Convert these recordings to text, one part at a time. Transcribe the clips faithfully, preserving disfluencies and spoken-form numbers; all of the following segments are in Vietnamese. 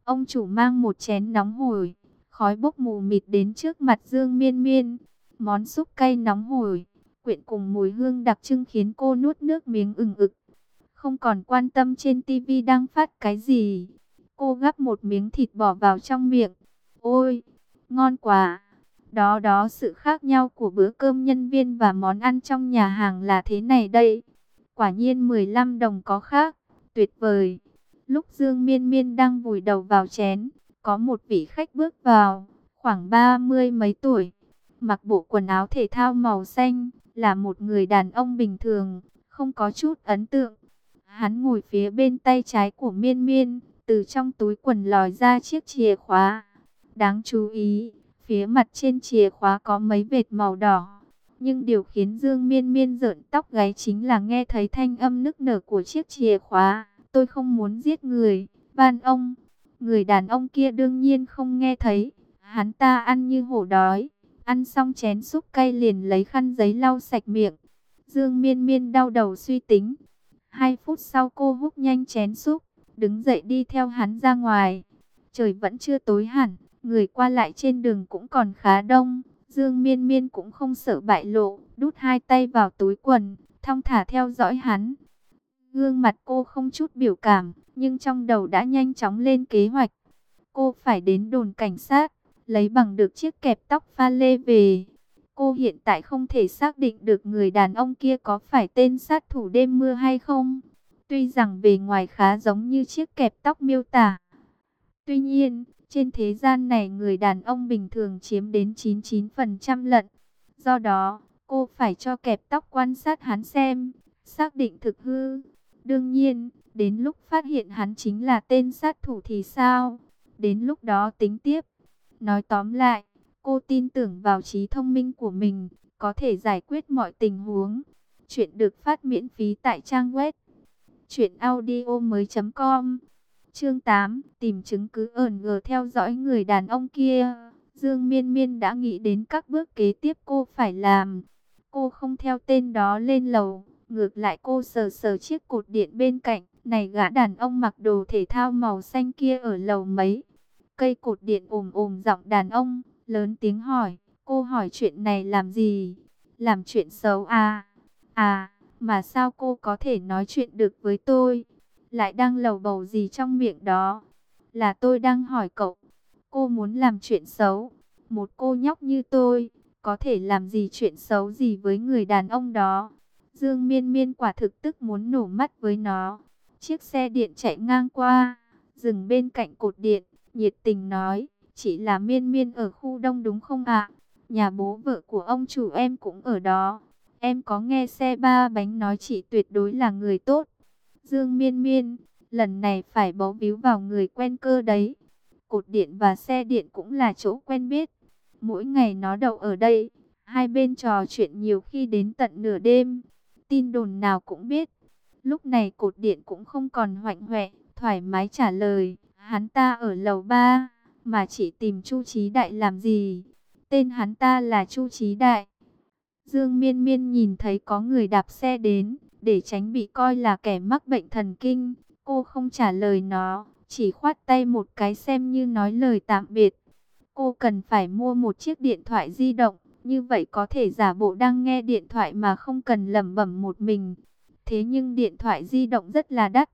Ông chủ mang một chén nóng hổi, khói bốc mù mịt đến trước mặt Dương Miên Miên. Món súp cay nóng hổi, quyện cùng mùi hương đặc trưng khiến cô nuốt nước miếng ừng ực. Không còn quan tâm trên tivi đang phát cái gì. Cô gắp một miếng thịt bỏ vào trong miệng. Ôi, ngon quá! Đó đó, sự khác nhau của bữa cơm nhân viên và món ăn trong nhà hàng là thế này đây. Quả nhiên mười lăm đồng có khác, tuyệt vời. Lúc Dương Miên Miên đang vùi đầu vào chén, có một vị khách bước vào, khoảng ba mươi mấy tuổi, mặc bộ quần áo thể thao màu xanh, là một người đàn ông bình thường, không có chút ấn tượng. Hắn ngồi phía bên tay trái của Miên Miên, từ trong túi quần lòi ra chiếc chìa khóa. Đáng chú ý, phía mặt trên chìa khóa có mấy vệt màu đỏ. Nhưng điều khiến Dương Miên Miên rợn tóc gáy chính là nghe thấy thanh âm nức nở của chiếc chìa khóa. Tôi không muốn giết người, van ông. Người đàn ông kia đương nhiên không nghe thấy. Hắn ta ăn như hổ đói. Ăn xong chén súp cay liền lấy khăn giấy lau sạch miệng. Dương Miên Miên đau đầu suy tính. Hai phút sau cô húp nhanh chén súp, đứng dậy đi theo hắn ra ngoài. Trời vẫn chưa tối hẳn, người qua lại trên đường cũng còn khá đông. Dương Miên Miên cũng không sợ bại lộ, đút hai tay vào túi quần, thong thả theo dõi hắn. Gương mặt cô không chút biểu cảm, nhưng trong đầu đã nhanh chóng lên kế hoạch. Cô phải đến đồn cảnh sát, lấy bằng được chiếc kẹp tóc pha lê về. Cô hiện tại không thể xác định được người đàn ông kia có phải tên sát thủ đêm mưa hay không. Tuy rằng bề ngoài khá giống như chiếc kẹp tóc miêu tả. Tuy nhiên, trên thế gian này người đàn ông bình thường chiếm đến chín mươi chín phần trăm lận. Do đó, cô phải cho kẹp tóc quan sát hắn xem, xác định thực hư. Đương nhiên, đến lúc phát hiện hắn chính là tên sát thủ thì sao? Đến lúc đó tính tiếp. Nói tóm lại, cô tin tưởng vào trí thông minh của mình, có thể giải quyết mọi tình huống. Chuyện được phát miễn phí tại trang web truyện audio mới chấm com. Chương tám, tìm chứng cứ ẩn gờ theo dõi người đàn ông kia. Dương Miên Miên đã nghĩ đến các bước kế tiếp cô phải làm. Cô không theo tên đó lên lầu, ngược lại cô sờ sờ chiếc cột điện bên cạnh. Này, gã đàn ông mặc đồ thể thao màu xanh kia ở lầu mấy? Cây cột điện ồm ồm giọng đàn ông, lớn tiếng hỏi. Cô hỏi chuyện này làm gì? Làm chuyện xấu à? À, mà sao cô có thể nói chuyện được với tôi? Lại đang lầu bầu gì trong miệng đó? Là tôi đang hỏi cậu. Cô muốn làm chuyện xấu? Một cô nhóc như tôi, có thể làm gì chuyện xấu gì với người đàn ông đó? Dương Miên Miên quả thực tức muốn nổ mắt với nó. Chiếc xe điện chạy ngang qua, dừng bên cạnh cột điện, nhiệt tình nói, chị là Miên Miên ở khu đông đúng không ạ? Nhà bố vợ của ông chủ em cũng ở đó. Em có nghe xe ba bánh nói chị tuyệt đối là người tốt. Dương Miên Miên, lần này phải bấu víu vào người quen cơ đấy. Cột điện và xe điện cũng là chỗ quen biết. Mỗi ngày nó đậu ở đây, hai bên trò chuyện nhiều khi đến tận nửa đêm. Tin đồn nào cũng biết. Lúc này cột điện cũng không còn hoạnh hoẹ, thoải mái trả lời. Hắn ta ở lầu ba, mà chỉ tìm Chu Chí Đại làm gì? Tên hắn ta là Chu Chí Đại. Dương Miên Miên nhìn thấy có người đạp xe đến, để tránh bị coi là kẻ mắc bệnh thần kinh. Cô không trả lời nó, chỉ khoát tay một cái xem như nói lời tạm biệt. Cô cần phải mua một chiếc điện thoại di động, như vậy có thể giả bộ đang nghe điện thoại mà không cần lẩm bẩm một mình. Thế nhưng điện thoại di động rất là đắt.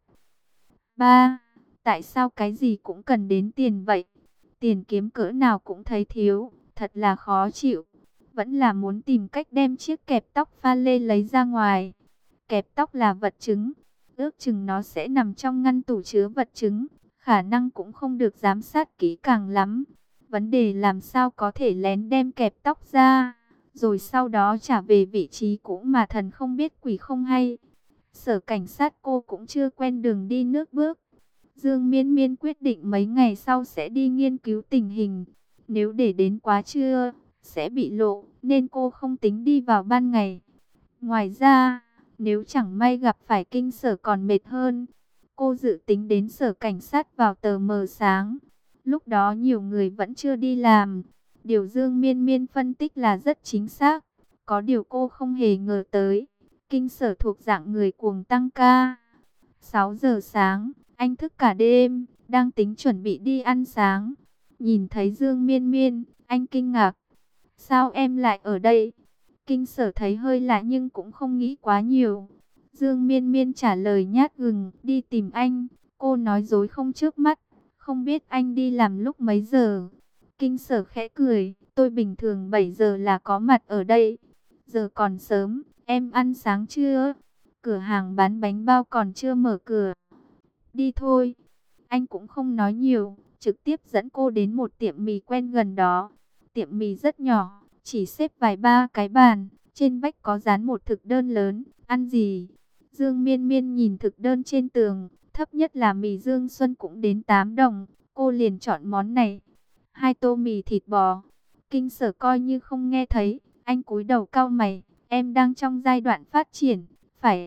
Ba, tại sao cái gì cũng cần đến tiền vậy? Tiền kiếm cỡ nào cũng thấy thiếu, thật là khó chịu. Vẫn là muốn tìm cách đem chiếc kẹp tóc pha lê lấy ra ngoài. Kẹp tóc là vật chứng, ước chừng nó sẽ nằm trong ngăn tủ chứa vật chứng, khả năng cũng không được giám sát kỹ càng lắm. Vấn đề làm sao có thể lén đem kẹp tóc ra, rồi sau đó trả về vị trí cũ mà thần không biết quỷ không hay. Sở cảnh sát cô cũng chưa quen đường đi nước bước. Dương Miên Miên quyết định mấy ngày sau sẽ đi nghiên cứu tình hình. Nếu để đến quá trưa, sẽ bị lộ, nên cô không tính đi vào ban ngày. Ngoài ra, nếu chẳng may gặp phải kinh sở còn mệt hơn, cô dự tính đến sở cảnh sát vào tờ mờ sáng. Lúc đó nhiều người vẫn chưa đi làm. Điều Dương Miên Miên phân tích là rất chính xác. Có điều cô không hề ngờ tới, kinh sở thuộc dạng người cuồng tăng ca. sáu giờ sáng, anh thức cả đêm, đang tính chuẩn bị đi ăn sáng. Nhìn thấy Dương Miên Miên, anh kinh ngạc. Sao em lại ở đây? Kinh Sở thấy hơi lạ nhưng cũng không nghĩ quá nhiều. Dương Miên Miên trả lời nhát gừng, đi tìm anh. Cô nói dối không trước mắt, không biết anh đi làm lúc mấy giờ. Kinh Sở khẽ cười, tôi bình thường bảy giờ là có mặt ở đây. Giờ còn sớm, em ăn sáng chưa? Cửa hàng bán bánh bao còn chưa mở cửa. Đi thôi. Anh cũng không nói nhiều, trực tiếp dẫn cô đến một tiệm mì quen gần đó. Tiệm mì rất nhỏ, chỉ xếp vài ba cái bàn, trên vách có dán một thực đơn lớn, ăn gì? Dương Miên Miên nhìn thực đơn trên tường, thấp nhất là mì Dương Xuân cũng đến tám đồng, cô liền chọn món này. Hai tô mì thịt bò. Kinh Sở coi như không nghe thấy, anh cúi đầu cau mày, em đang trong giai đoạn phát triển, phải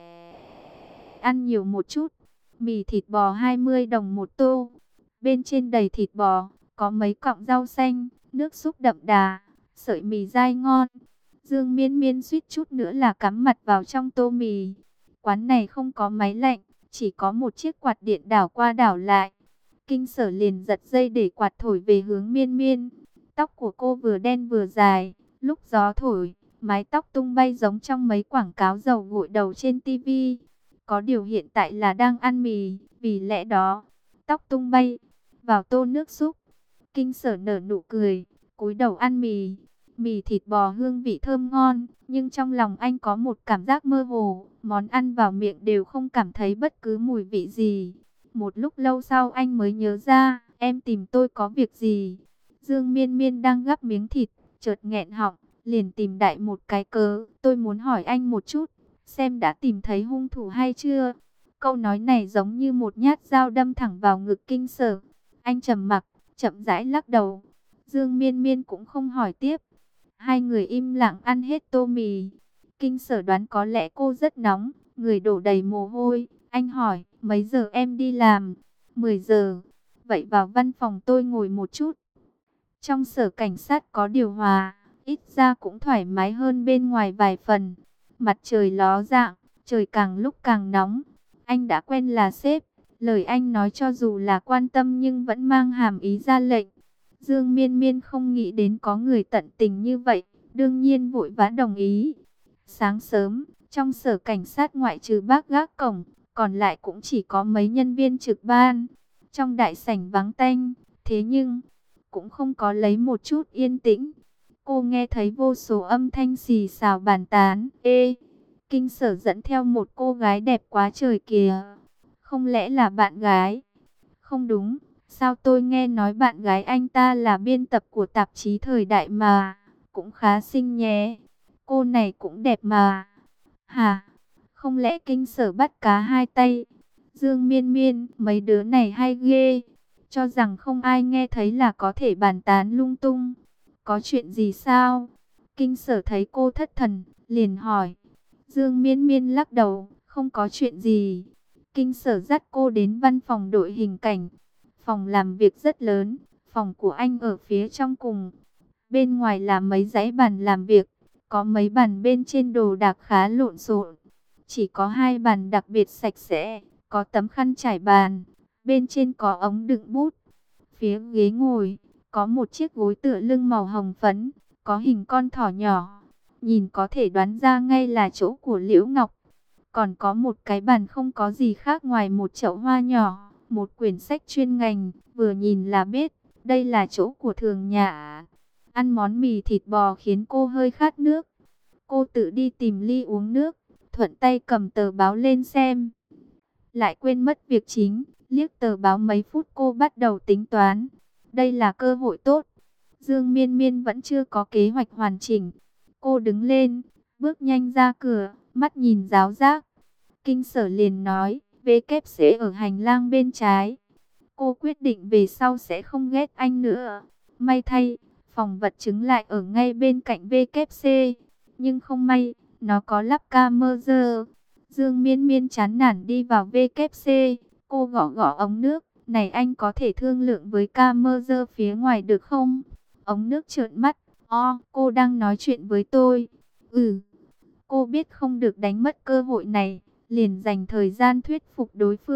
ăn nhiều một chút. Mì thịt bò hai mươi đồng một tô, bên trên đầy thịt bò, có mấy cọng rau xanh, nước súp đậm đà, sợi mì dai ngon. Dương Miên Miên suýt chút nữa là cắm mặt vào trong tô mì. Quán này không có máy lạnh, chỉ có một chiếc quạt điện đảo qua đảo lại. Kinh Sở liền giật dây để quạt thổi về hướng Miên Miên. Tóc của cô vừa đen vừa dài, lúc gió thổi, mái tóc tung bay giống trong mấy quảng cáo dầu gội đầu trên tivi. Có điều hiện tại là đang ăn mì, vì lẽ đó, tóc tung bay, vào tô nước súp. Kinh Sở nở nụ cười, cúi đầu ăn mì. Mì thịt bò hương vị thơm ngon, nhưng trong lòng anh có một cảm giác mơ hồ. Món ăn vào miệng đều không cảm thấy bất cứ mùi vị gì. Một lúc lâu sau anh mới nhớ ra, em tìm tôi có việc gì? Dương Miên Miên đang gắp miếng thịt, chợt nghẹn họng, liền tìm đại một cái cớ. Tôi muốn hỏi anh một chút, xem đã tìm thấy hung thủ hay chưa? Câu nói này giống như một nhát dao đâm thẳng vào ngực Kinh Sở. Anh trầm mặc, chậm rãi lắc đầu. Dương Miên Miên cũng không hỏi tiếp. Hai người im lặng ăn hết tô mì. Kinh Sở đoán có lẽ cô rất nóng, người đổ đầy mồ hôi. Anh hỏi, mấy giờ em đi làm? mười giờ. Vậy vào văn phòng tôi ngồi một chút. Trong sở cảnh sát có điều hòa, ít ra cũng thoải mái hơn bên ngoài vài phần. Mặt trời ló dạng, trời càng lúc càng nóng. Anh đã quen là sếp, lời anh nói cho dù là quan tâm nhưng vẫn mang hàm ý ra lệnh. Dương Miên Miên không nghĩ đến có người tận tình như vậy, đương nhiên vội vã đồng ý. Sáng sớm, trong sở cảnh sát ngoại trừ bác gác cổng, còn lại cũng chỉ có mấy nhân viên trực ban. Trong đại sảnh vắng tanh, thế nhưng cũng không có lấy một chút yên tĩnh. Cô nghe thấy vô số âm thanh xì xào bàn tán. Ê, Kinh Sở dẫn theo một cô gái đẹp quá trời kìa. Không lẽ là bạn gái? Không đúng, sao tôi nghe nói bạn gái anh ta là biên tập của tạp chí Thời Đại mà. Cũng khá xinh nhé. Cô này cũng đẹp mà. Hả? Không lẽ Kinh Sở bắt cá hai tay? Dương Miên Miên, mấy đứa này hay ghê. Cho rằng không ai nghe thấy là có thể bàn tán lung tung. Có chuyện gì sao? Kinh Sở thấy cô thất thần, liền hỏi. Dương Miên Miên lắc đầu, không có chuyện gì. Kinh Sở dắt cô đến văn phòng đội hình cảnh. Phòng làm việc rất lớn, phòng của anh ở phía trong cùng. Bên ngoài là mấy dãy bàn làm việc, có mấy bàn bên trên đồ đạc khá lộn xộn. Chỉ có hai bàn đặc biệt sạch sẽ, có tấm khăn trải bàn, bên trên có ống đựng bút. Phía ghế ngồi, có một chiếc gối tựa lưng màu hồng phấn, có hình con thỏ nhỏ. Nhìn có thể đoán ra ngay là chỗ của Liễu Ngọc. Còn có một cái bàn không có gì khác ngoài một chậu hoa nhỏ, một quyển sách chuyên ngành, vừa nhìn là biết, đây là chỗ của Thường Nhã. Ăn món mì thịt bò khiến cô hơi khát nước. Cô tự đi tìm ly uống nước, thuận tay cầm tờ báo lên xem. Lại quên mất việc chính, liếc tờ báo mấy phút cô bắt đầu tính toán. Đây là cơ hội tốt. Dương Miên Miên vẫn chưa có kế hoạch hoàn chỉnh. Cô đứng lên, bước nhanh ra cửa, mắt nhìn giáo giác. Kinh Sở liền nói, vê kép xê ở hành lang bên trái. Cô quyết định về sau sẽ không ghét anh nữa. May thay, phòng vật chứng lại ở ngay bên cạnh vê kép xê. Nhưng không may, nó có lắp camera. Dương Miên Miên chán nản đi vào vê kép xê. Cô gõ gõ ống nước. Này anh có thể thương lượng với camera phía ngoài được không? Ống nước trợn mắt. O, cô đang nói chuyện với tôi. Ừ. Cô biết không được đánh mất cơ hội này, liền dành thời gian thuyết phục đối phương.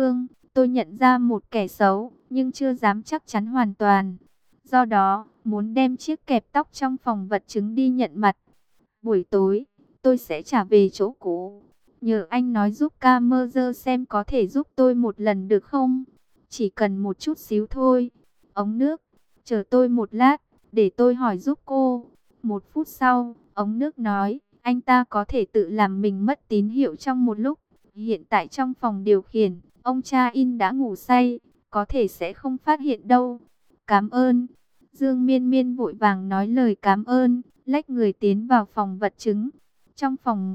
Tôi nhận ra một kẻ xấu, nhưng chưa dám chắc chắn hoàn toàn. Do đó, muốn đem chiếc kẹp tóc trong phòng vật chứng đi nhận mặt. Buổi tối, tôi sẽ trả về chỗ cũ. Nhờ anh nói giúp camera xem có thể giúp tôi một lần được không? Chỉ cần một chút xíu thôi. Ống nước, chờ tôi một lát, để tôi hỏi giúp cô. Một phút sau, ống nước nói, anh ta có thể tự làm mình mất tín hiệu trong một lúc. Hiện tại trong phòng điều khiển, ông cha in đã ngủ say, có thể sẽ không phát hiện đâu. Cảm ơn. Dương Miên Miên vội vàng nói lời cảm ơn, lách người tiến vào phòng vật chứng. Trong phòng,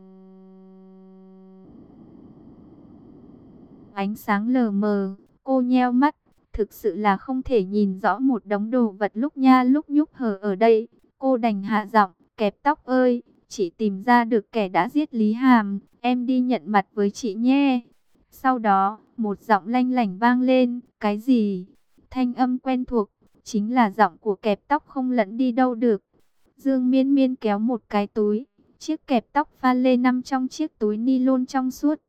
ánh sáng lờ mờ, cô nheo mắt, thực sự là không thể nhìn rõ một đống đồ vật lúc nha lúc nhúc hở ở đây. Cô đành hạ giọng, kẹp tóc ơi, chị tìm ra được kẻ đã giết Lý Hàm, em đi nhận mặt với chị nhé. Sau đó, một giọng lanh lảnh vang lên, cái gì? Thanh âm quen thuộc, chính là giọng của kẹp tóc không lẫn đi đâu được. Dương Miên Miên kéo một cái túi, chiếc kẹp tóc pha lê nằm trong chiếc túi ni lông trong suốt.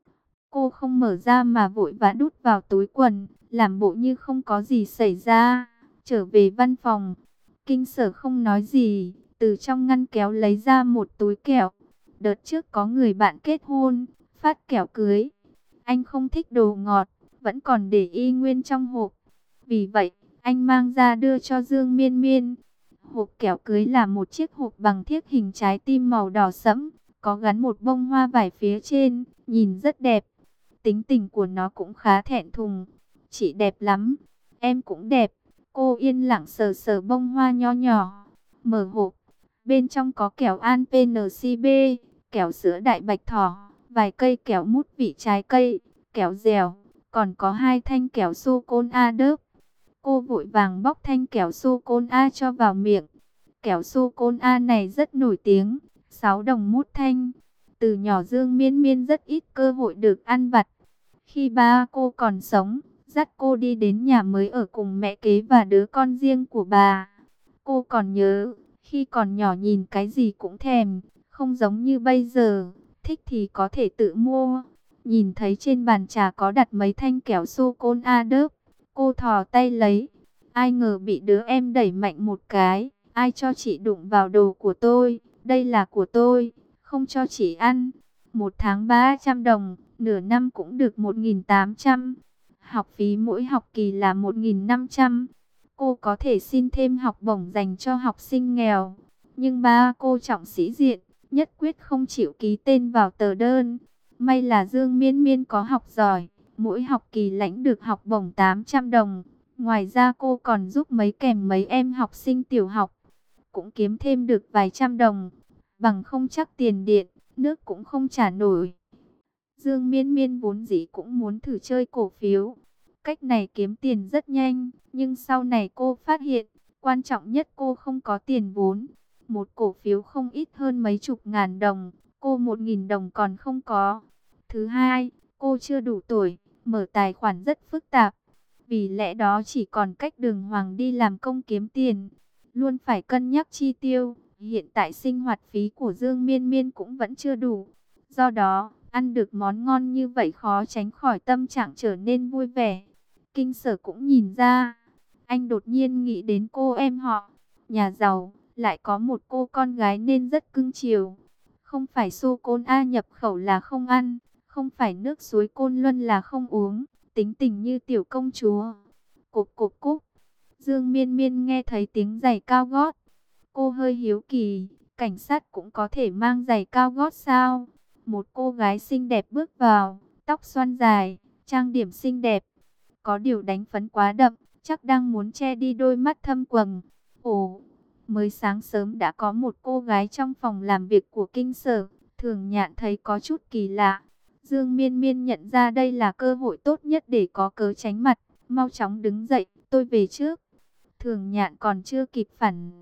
Cô không mở ra mà vội vã đút vào túi quần, làm bộ như không có gì xảy ra. Trở về văn phòng, Kinh Sở không nói gì, từ trong ngăn kéo lấy ra một túi kẹo. Đợt trước có người bạn kết hôn, phát kẹo cưới. Anh không thích đồ ngọt, vẫn còn để y nguyên trong hộp. Vì vậy, anh mang ra đưa cho Dương Miên Miên. Hộp kẹo cưới là một chiếc hộp bằng thiếc hình trái tim màu đỏ sẫm, có gắn một bông hoa vải phía trên, nhìn rất đẹp. Tính tình của nó cũng khá thẹn thùng. Chị đẹp lắm, em cũng đẹp. Cô yên lặng sờ sờ bông hoa nho nhỏ. Mở hộp, bên trong có kẹo An pê en xê bê, kẹo sữa đại bạch thỏ, vài cây kẹo mút vị trái cây, kẹo dẻo, còn có hai thanh kẹo sô-cô-la đớp. Cô vội vàng bóc thanh kẹo sô-cô-la cho vào miệng. Kẹo sô-cô-la này rất nổi tiếng, sáu đồng một thanh. Từ nhỏ Dương Miên Miên rất ít cơ hội được ăn vặt. Khi ba cô còn sống, dắt cô đi đến nhà mới ở cùng mẹ kế và đứa con riêng của bà. Cô còn nhớ, khi còn nhỏ nhìn cái gì cũng thèm, không giống như bây giờ, thích thì có thể tự mua. Nhìn thấy trên bàn trà có đặt mấy thanh kẹo sô-cô-la đớp, cô thò tay lấy. Ai ngờ bị đứa em đẩy mạnh một cái, ai cho chị đụng vào đồ của tôi, đây là của tôi, không cho chị ăn. Một tháng ba trăm đồng, nửa năm cũng được một nghìn tám trăm. Học phí mỗi học kỳ là một nghìn năm trăm. Cô có thể xin thêm học bổng dành cho học sinh nghèo. Nhưng ba cô trọng sĩ diện, nhất quyết không chịu ký tên vào tờ đơn. May là Dương Miên Miên có học giỏi, mỗi học kỳ lãnh được học bổng tám trăm đồng. Ngoài ra cô còn giúp mấy kèm mấy em học sinh tiểu học, cũng kiếm thêm được vài trăm đồng. Bằng không chắc tiền điện, nước cũng không trả nổi. Dương Miên Miên vốn dĩ cũng muốn thử chơi cổ phiếu. Cách này kiếm tiền rất nhanh, nhưng sau này cô phát hiện, quan trọng nhất cô không có tiền vốn. Một cổ phiếu không ít hơn mấy chục ngàn đồng, cô một nghìn đồng còn không có. Thứ hai, cô chưa đủ tuổi, mở tài khoản rất phức tạp. Vì lẽ đó chỉ còn cách đường hoàng đi làm công kiếm tiền. Luôn phải cân nhắc chi tiêu. Hiện tại sinh hoạt phí của Dương Miên Miên cũng vẫn chưa đủ. Do đó, ăn được món ngon như vậy khó tránh khỏi tâm trạng trở nên vui vẻ. Kinh Sở cũng nhìn ra. Anh đột nhiên nghĩ đến cô em họ. Nhà giàu, lại có một cô con gái nên rất cưng chiều. Không phải sô-cô-la nhập khẩu là không ăn. Không phải nước suối Côn Luân là không uống. Tính tình như tiểu công chúa. Cộp cộp cúc. Dương Miên Miên nghe thấy tiếng giày cao gót. Cô hơi hiếu kỳ, cảnh sát cũng có thể mang giày cao gót sao? Một cô gái xinh đẹp bước vào, tóc xoăn dài, trang điểm xinh đẹp. Có điều đánh phấn quá đậm, chắc đang muốn che đi đôi mắt thâm quầng. Ồ, mới sáng sớm đã có một cô gái trong phòng làm việc của Kinh Sở. Thường Nhạn thấy có chút kỳ lạ. Dương Miên Miên nhận ra đây là cơ hội tốt nhất để có cớ tránh mặt. Mau chóng đứng dậy, tôi về trước. Thường Nhạn còn chưa kịp phản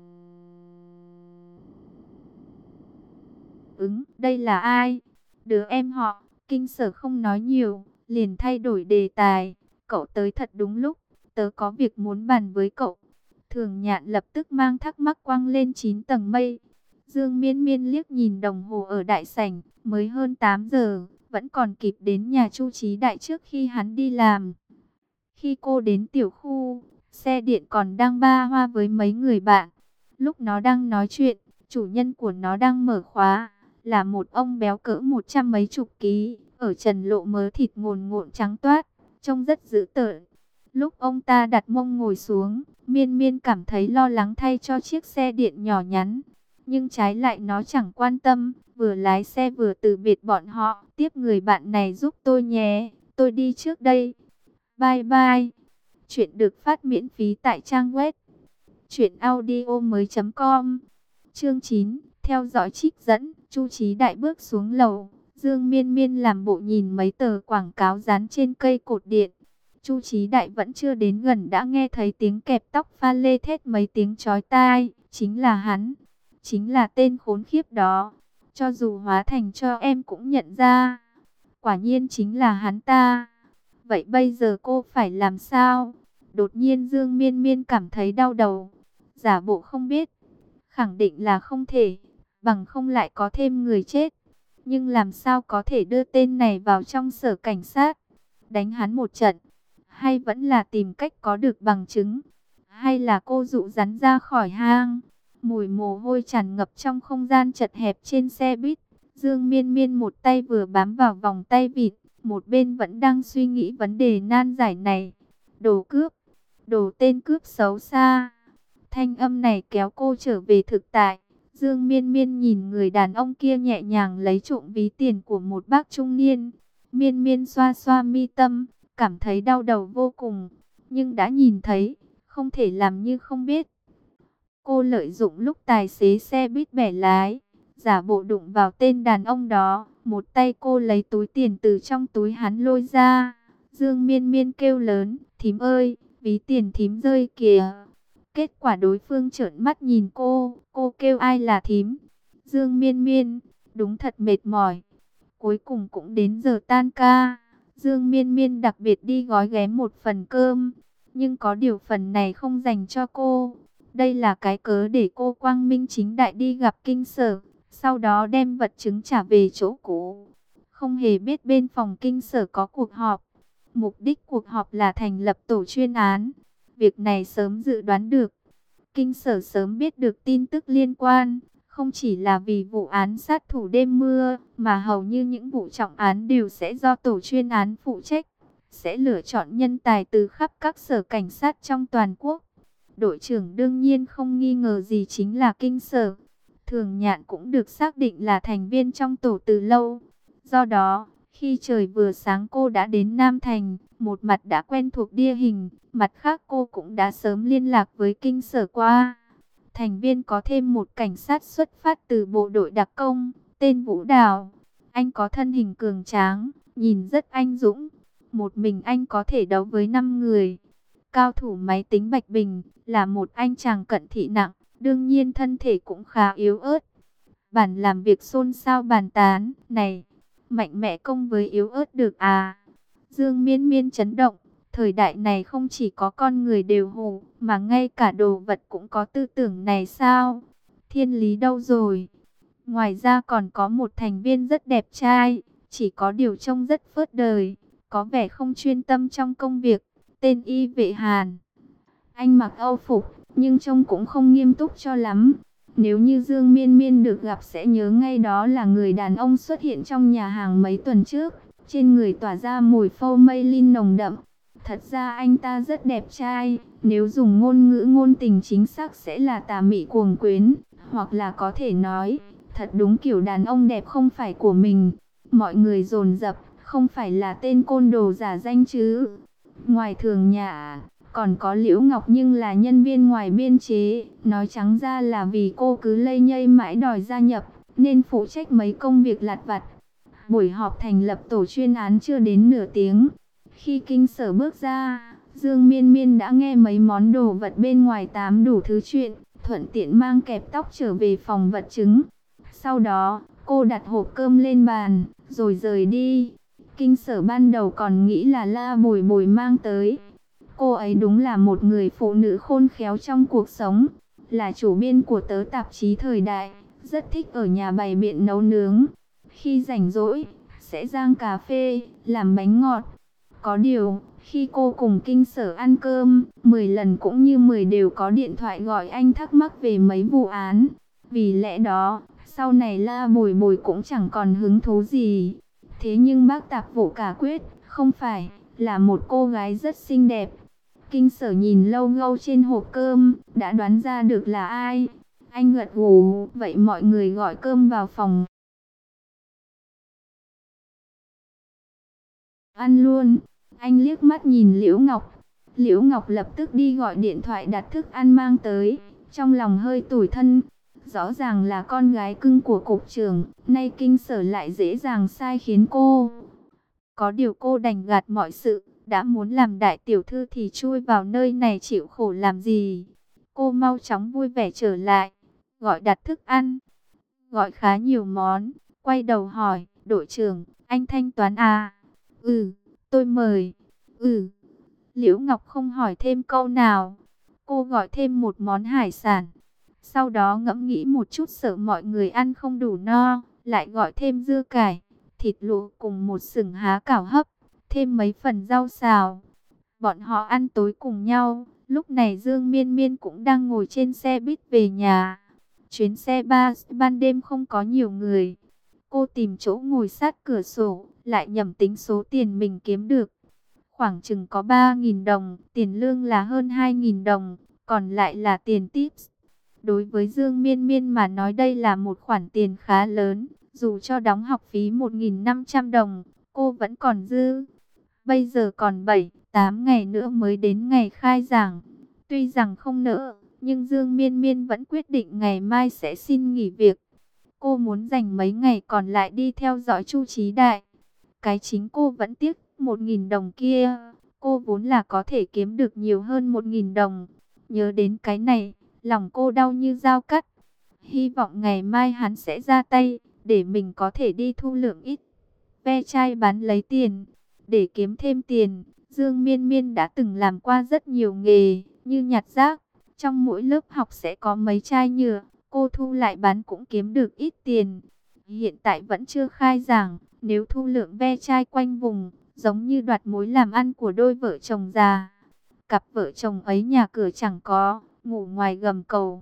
ứng, đây là ai? Đứa em họ. Kinh Sở không nói nhiều, liền thay đổi đề tài. Cậu tới thật đúng lúc, tớ có việc muốn bàn với cậu. Thường Nhạn lập tức mang thắc mắc quăng lên chín tầng mây. Dương Miên Miên liếc nhìn đồng hồ ở đại sảnh, mới hơn tám giờ, vẫn còn kịp đến nhà Chu Chí Đại trước khi hắn đi làm. Khi cô đến tiểu khu, xe điện còn đang ba hoa với mấy người bạn. Lúc nó đang nói chuyện, chủ nhân của nó đang mở khóa, là một ông béo cỡ một trăm mấy chục ký, ở trần lộ mớ thịt ngồn ngộn trắng toát, trông rất dữ tợn. Lúc ông ta đặt mông ngồi xuống, Miên Miên cảm thấy lo lắng thay cho chiếc xe điện nhỏ nhắn. Nhưng trái lại nó chẳng quan tâm, vừa lái xe vừa từ biệt bọn họ. Tiếp người bạn này giúp tôi nhé, tôi đi trước đây. Bye bye. Chuyện được phát miễn phí tại trang web truyện audio mới chấm com. Chương chín, theo dõi trích dẫn. Chu Chí Đại bước xuống lầu, Dương Miên Miên làm bộ nhìn mấy tờ quảng cáo dán trên cây cột điện. Chu Chí Đại vẫn chưa đến gần đã nghe thấy tiếng kẹp tóc pha lê thét mấy tiếng chói tai. Chính là hắn, chính là tên khốn khiếp đó. Cho dù hóa thành cho em cũng nhận ra. Quả nhiên chính là hắn ta. Vậy bây giờ cô phải làm sao? Đột nhiên Dương Miên Miên cảm thấy đau đầu. Giả bộ không biết, khẳng định là không thể, bằng không lại có thêm người chết. Nhưng làm sao có thể đưa tên này vào trong sở cảnh sát, đánh hắn một trận? Hay vẫn là tìm cách có được bằng chứng? Hay là cô dụ rắn ra khỏi hang? Mùi mồ hôi tràn ngập trong không gian chật hẹp trên xe buýt. Dương Miên Miên một tay vừa bám vào vòng tay vịt, một bên vẫn đang suy nghĩ vấn đề nan giải này. Đồ cướp, đồ tên cướp xấu xa. Thanh âm này kéo cô trở về thực tại. Dương Miên Miên nhìn người đàn ông kia nhẹ nhàng lấy trộm ví tiền của một bác trung niên. Miên Miên xoa xoa mi tâm, cảm thấy đau đầu vô cùng. Nhưng đã nhìn thấy, không thể làm như không biết. Cô lợi dụng lúc tài xế xe buýt bẻ lái, giả bộ đụng vào tên đàn ông đó. Một tay cô lấy túi tiền từ trong túi hắn lôi ra. Dương Miên Miên kêu lớn, thím ơi, ví tiền thím rơi kìa. Kết quả đối phương trợn mắt nhìn cô, cô kêu ai là thím? Dương Miên Miên, đúng thật mệt mỏi. Cuối cùng cũng đến giờ tan ca. Dương Miên Miên đặc biệt đi gói ghém một phần cơm, nhưng có điều phần này không dành cho cô. Đây là cái cớ để cô quang minh chính đại đi gặp kinh sở, sau đó đem vật chứng trả về chỗ cũ. Không hề biết bên phòng kinh sở có cuộc họp. Mục đích cuộc họp là thành lập tổ chuyên án. Việc này sớm dự đoán được. Kinh sở sớm biết được tin tức liên quan. Không chỉ là vì vụ án sát thủ đêm mưa, mà hầu như những vụ trọng án đều sẽ do tổ chuyên án phụ trách. Sẽ lựa chọn nhân tài từ khắp các sở cảnh sát trong toàn quốc. Đội trưởng đương nhiên không nghi ngờ gì chính là kinh sở. Thường Nhạn cũng được xác định là thành viên trong tổ từ lâu. Do đó, khi trời vừa sáng cô đã đến Nam Thành, một mặt đã quen thuộc địa hình, mặt khác cô cũng đã sớm liên lạc với kinh sở qua. Thành viên có thêm một cảnh sát xuất phát từ bộ đội đặc công, tên Vũ Đào. Anh có thân hình cường tráng, nhìn rất anh dũng. Một mình anh có thể đấu với năm người. Cao thủ máy tính Bạch Bình, là một anh chàng cận thị nặng, đương nhiên thân thể cũng khá yếu ớt. Bản làm việc xôn xao bàn tán, này, mạnh mẽ công với yếu ớt được à? Dương Miên Miên chấn động, thời đại này không chỉ có con người đều hù, mà ngay cả đồ vật cũng có tư tưởng này sao? Thiên lý đâu rồi? Ngoài ra còn có một thành viên rất đẹp trai, chỉ có điều trông rất phớt đời, có vẻ không chuyên tâm trong công việc, tên Y Vệ Hàn. Anh mặc âu phục, nhưng trông cũng không nghiêm túc cho lắm. Nếu như Dương Miên Miên được gặp sẽ nhớ ngay đó là người đàn ông xuất hiện trong nhà hàng mấy tuần trước. Trên người tỏa ra mùi phô mây linh nồng đậm. Thật ra anh ta rất đẹp trai, nếu dùng ngôn ngữ ngôn tình chính xác sẽ là tà mị cuồng quyến. Hoặc là có thể nói, thật đúng kiểu đàn ông đẹp không phải của mình. Mọi người dồn dập, không phải là tên côn đồ giả danh chứ. Ngoài Thường Nhã, còn có Liễu Ngọc nhưng là nhân viên ngoài biên chế. Nói trắng ra là vì cô cứ lây nhây mãi đòi gia nhập, nên phụ trách mấy công việc lặt vặt. Buổi họp thành lập tổ chuyên án chưa đến nửa tiếng. Khi kinh sở bước ra, Dương Miên Miên đã nghe mấy món đồ vật bên ngoài tám đủ thứ chuyện, thuận tiện mang kẹp tóc trở về phòng vật chứng. Sau đó, cô đặt hộp cơm lên bàn, rồi rời đi. Kinh sở ban đầu còn nghĩ là La Bồi Bồi mang tới. Cô ấy đúng là một người phụ nữ khôn khéo trong cuộc sống, là chủ biên của tớ tạp chí Thời Đại, rất thích ở nhà bày biện nấu nướng. Khi rảnh rỗi, sẽ rang cà phê, làm bánh ngọt. Có điều, khi cô cùng Kinh Sở ăn cơm, mười lần cũng như mười đều có điện thoại gọi anh thắc mắc về mấy vụ án. Vì lẽ đó, sau này La Bồi Bồi cũng chẳng còn hứng thú gì. Thế nhưng bác Tạp Vụ cả quyết, không phải, là một cô gái rất xinh đẹp. Kinh Sở nhìn logo trên hộp cơm, đã đoán ra được là ai. Anh gật gù, vậy mọi người gọi cơm vào phòng ăn luôn. Anh liếc mắt nhìn Liễu Ngọc. Liễu Ngọc lập tức đi gọi điện thoại đặt thức ăn mang tới. Trong lòng hơi tủi thân. Rõ ràng là con gái cưng của cục trưởng. Nay Kinh Sở lại dễ dàng sai khiến cô. Có điều cô đành gạt mọi sự. Đã muốn làm đại tiểu thư thì chui vào nơi này chịu khổ làm gì. Cô mau chóng vui vẻ trở lại. Gọi đặt thức ăn. Gọi khá nhiều món. Quay đầu hỏi, đội trưởng, anh thanh toán à? Ừ, tôi mời. Ừ. Liễu Ngọc không hỏi thêm câu nào. Cô gọi thêm một món hải sản. Sau đó ngẫm nghĩ một chút sợ mọi người ăn không đủ no. Lại gọi thêm dưa cải, thịt luộc cùng một sừng há cảo hấp. Thêm mấy phần rau xào. Bọn họ ăn tối cùng nhau. Lúc này Dương Miên Miên cũng đang ngồi trên xe buýt về nhà. Chuyến xe bus ban đêm không có nhiều người. Cô tìm chỗ ngồi sát cửa sổ, lại nhẩm tính số tiền mình kiếm được. Khoảng chừng có ba nghìn đồng, tiền lương là hơn hai nghìn đồng, còn lại là tiền tips. Đối với Dương Miên Miên mà nói đây là một khoản tiền khá lớn, dù cho đóng học phí một nghìn năm trăm đồng, cô vẫn còn dư. Bây giờ còn bảy, tám ngày nữa mới đến ngày khai giảng. Tuy rằng không nỡ, nhưng Dương Miên Miên vẫn quyết định ngày mai sẽ xin nghỉ việc. Cô muốn dành mấy ngày còn lại đi theo dõi Chu Chí Đại. Cái chính cô vẫn tiếc một nghìn đồng kia. Cô vốn là có thể kiếm được nhiều hơn một nghìn đồng. Nhớ đến cái này, lòng cô đau như dao cắt. Hy vọng ngày mai hắn sẽ ra tay, để mình có thể đi thu lượng ít ve chai bán lấy tiền. Để kiếm thêm tiền, Dương Miên Miên đã từng làm qua rất nhiều nghề, như nhặt rác. Trong mỗi lớp học sẽ có mấy chai nhựa, cô thu lại bán cũng kiếm được ít tiền. Hiện tại vẫn chưa khai giảng, nếu thu lượng ve chai quanh vùng, giống như đoạt mối làm ăn của đôi vợ chồng già. Cặp vợ chồng ấy nhà cửa chẳng có, ngủ ngoài gầm cầu.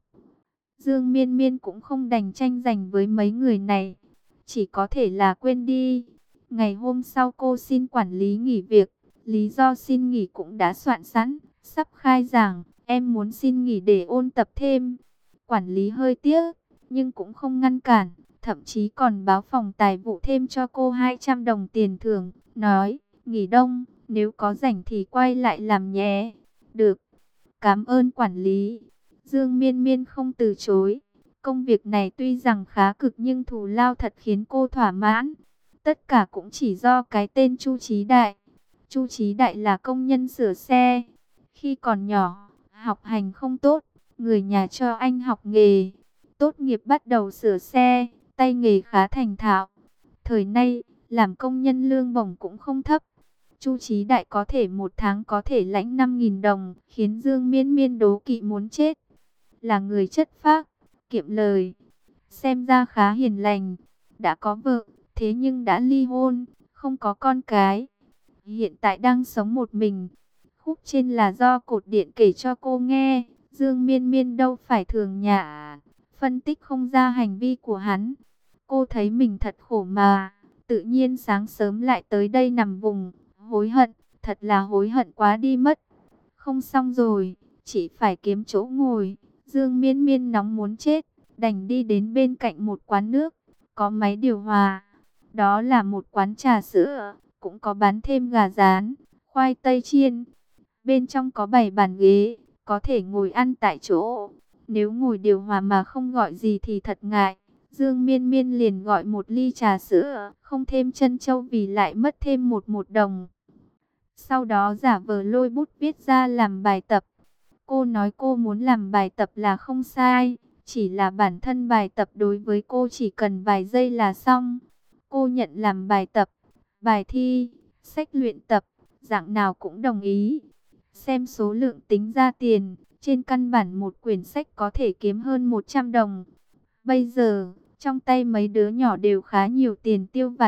Dương Miên Miên cũng không đành tranh giành với mấy người này, chỉ có thể là quên đi. Ngày hôm sau cô xin quản lý nghỉ việc, lý do xin nghỉ cũng đã soạn sẵn, sắp khai giảng, em muốn xin nghỉ để ôn tập thêm. Quản lý hơi tiếc, nhưng cũng không ngăn cản, thậm chí còn báo phòng tài vụ thêm cho cô hai trăm đồng tiền thưởng, nói, nghỉ đông, nếu có rảnh thì quay lại làm nhé. Được, cảm ơn quản lý. Dương Miên Miên không từ chối. Công việc này tuy rằng khá cực nhưng thù lao thật khiến cô thỏa mãn. Tất cả cũng chỉ do cái tên Chu Chí Đại. Chu Chí Đại là công nhân sửa xe. Khi còn nhỏ, học hành không tốt, người nhà cho anh học nghề. Tốt nghiệp bắt đầu sửa xe, tay nghề khá thành thạo. Thời nay, làm công nhân lương bổng cũng không thấp. Chu Chí Đại có thể một tháng có thể lãnh năm nghìn đồng, khiến Dương Miên Miên đố kỵ muốn chết. Là người chất phác, kiệm lời, xem ra khá hiền lành, đã có vợ, thế nhưng đã ly hôn, không có con cái. Hiện tại đang sống một mình. Khúc trên là do cột điện kể cho cô nghe, Dương Miên Miên đâu phải thường nhã, phân tích không ra hành vi của hắn. Cô thấy mình thật khổ mà, tự nhiên sáng sớm lại tới đây nằm vùng, hối hận, thật là hối hận quá đi mất. Không xong rồi, chỉ phải kiếm chỗ ngồi. Dương Miên Miên nóng muốn chết, đành đi đến bên cạnh một quán nước, có máy điều hòa. Đó là một quán trà sữa, cũng có bán thêm gà rán, khoai tây chiên. Bên trong có bảy bàn ghế, có thể ngồi ăn tại chỗ. Nếu ngồi điều hòa mà không gọi gì thì thật ngại. Dương Miên Miên liền gọi một ly trà sữa, không thêm trân châu vì lại mất thêm một một đồng. Sau đó giả vờ lôi bút viết ra làm bài tập. Cô nói cô muốn làm bài tập là không sai, chỉ là bản thân bài tập đối với cô chỉ cần vài giây là xong. Cô nhận làm bài tập, bài thi, sách luyện tập, dạng nào cũng đồng ý. Xem số lượng tính ra tiền, trên căn bản một quyển sách có thể kiếm hơn một trăm đồng. Bây giờ, trong tay mấy đứa nhỏ đều khá nhiều tiền tiêu vặt,